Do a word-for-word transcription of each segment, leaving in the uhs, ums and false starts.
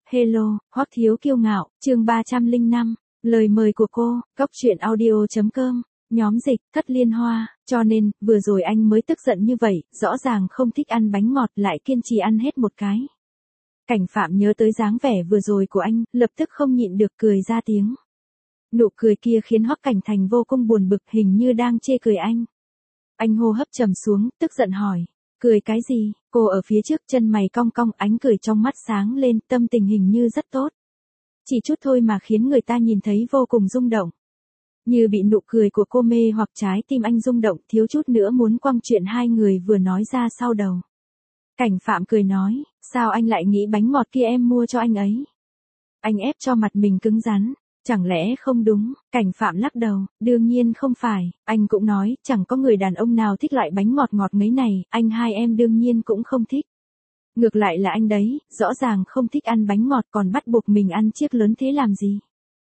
Hello, Hoắc Thiếu Kiêu Ngạo, chương ba trăm lẻ năm, lời mời của cô, Cóc Truyện Audio chấm com, nhóm dịch, Thất Liên Hoa, cho nên, vừa rồi anh mới tức giận như vậy, rõ ràng không thích ăn bánh ngọt lại kiên trì ăn hết một cái. Cảnh Phạm nhớ tới dáng vẻ vừa rồi của anh, lập tức không nhịn được cười ra tiếng. Nụ cười kia khiến Hoắc Cảnh Thành vô cùng buồn bực, hình như đang chê cười anh. Anh hô hấp trầm xuống, tức giận hỏi. Cười cái gì? Cô ở phía trước, chân mày cong cong, ánh cười trong mắt sáng lên, tâm tình hình như rất tốt. Chỉ chút thôi mà khiến người ta nhìn thấy vô cùng rung động. Như bị nụ cười của cô mê hoặc trái tim anh rung động, thiếu chút nữa muốn quăng chuyện hai người vừa nói ra sau đầu. Cảnh Phạm cười nói, sao anh lại nghĩ bánh ngọt kia em mua cho anh ấy? Anh ép cho mặt mình cứng rắn. Chẳng lẽ không đúng? Cảnh Phạm lắc đầu, đương nhiên không phải, anh cũng nói, chẳng có người đàn ông nào thích loại bánh ngọt ngọt ngấy này, anh hai em đương nhiên cũng không thích. Ngược lại là anh đấy, rõ ràng không thích ăn bánh ngọt còn bắt buộc mình ăn chiếc lớn thế làm gì?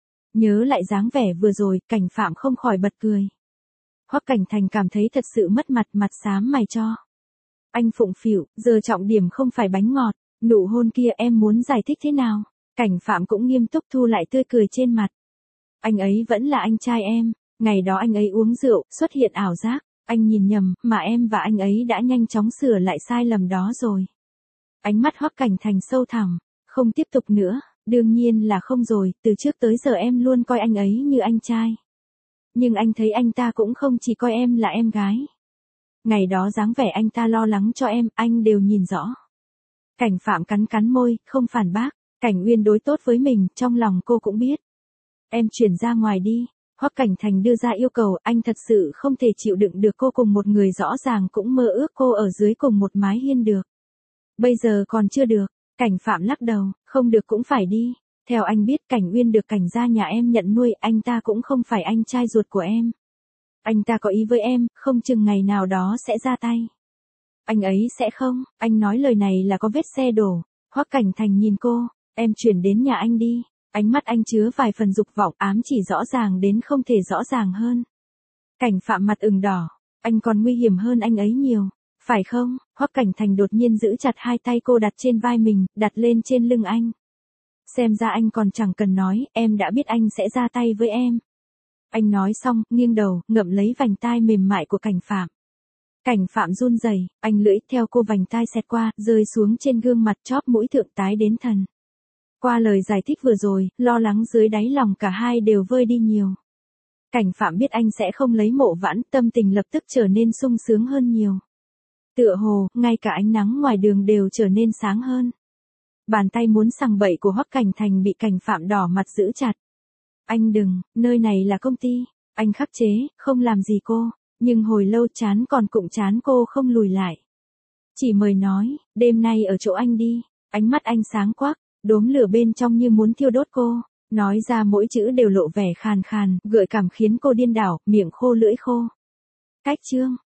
Nhớ lại dáng vẻ vừa rồi, Cảnh Phạm không khỏi bật cười. Hoắc Cảnh Thành cảm thấy thật sự mất mặt, mặt xám mày cho. Anh phụng phịu, giờ trọng điểm không phải bánh ngọt, nụ hôn kia em muốn giải thích thế nào? Cảnh Phạm cũng nghiêm túc thu lại tươi cười trên mặt. Anh ấy vẫn là anh trai em, ngày đó anh ấy uống rượu, xuất hiện ảo giác, anh nhìn nhầm, mà em và anh ấy đã nhanh chóng sửa lại sai lầm đó rồi. Ánh mắt Hoắc Cảnh Thành sâu thẳm, không tiếp tục nữa, đương nhiên là không rồi, từ trước tới giờ em luôn coi anh ấy như anh trai. Nhưng anh thấy anh ta cũng không chỉ coi em là em gái. Ngày đó dáng vẻ anh ta lo lắng cho em, anh đều nhìn rõ. Cảnh Phạm cắn cắn môi, không phản bác. Cảnh Uyên đối tốt với mình, trong lòng cô cũng biết. Em chuyển ra ngoài đi. Hoắc Cảnh Thành đưa ra yêu cầu, anh thật sự không thể chịu đựng được cô cùng một người rõ ràng cũng mơ ước cô ở dưới cùng một mái hiên được. Bây giờ còn chưa được. Cảnh Phạm lắc đầu, không được cũng phải đi. Theo anh biết Cảnh Uyên được Cảnh gia nhà em nhận nuôi, anh ta cũng không phải anh trai ruột của em. Anh ta có ý với em, không chừng ngày nào đó sẽ ra tay. Anh ấy sẽ không, anh nói lời này là có vết xe đổ. Hoắc Cảnh Thành nhìn cô. Em chuyển đến nhà anh đi. Ánh mắt anh chứa vài phần dục vọng, ám chỉ rõ ràng đến không thể rõ ràng hơn. Cảnh Phạm mặt ửng đỏ. Anh còn nguy hiểm hơn anh ấy nhiều. Phải không? Hoắc Cảnh Thành đột nhiên giữ chặt hai tay cô đặt trên vai mình, đặt lên trên lưng anh. Xem ra anh còn chẳng cần nói, em đã biết anh sẽ ra tay với em. Anh nói xong, nghiêng đầu, ngậm lấy vành tai mềm mại của Cảnh Phạm. Cảnh Phạm run rẩy, anh lưỡi theo cô vành tai xẹt qua, rơi xuống trên gương mặt chóp mũi thượng tái đến thần. Qua lời giải thích vừa rồi, lo lắng dưới đáy lòng cả hai đều vơi đi nhiều. Cảnh Phạm biết anh sẽ không lấy Mộ Vãn, tâm tình lập tức trở nên sung sướng hơn nhiều. Tựa hồ, ngay cả ánh nắng ngoài đường đều trở nên sáng hơn. Bàn tay muốn sằng bậy của Hoắc Cảnh Thành bị Cảnh Phạm đỏ mặt giữ chặt. Anh đừng, nơi này là công ty. Anh khắc chế, không làm gì cô. Nhưng hồi lâu chán còn cụng chán cô không lùi lại. Chỉ mời nói, đêm nay ở chỗ anh đi. Ánh mắt anh sáng quắc. Đốm lửa bên trong như muốn thiêu đốt cô, nói ra mỗi chữ đều lộ vẻ khàn khàn, gợi cảm khiến cô điên đảo, miệng khô lưỡi khô. Cách chương,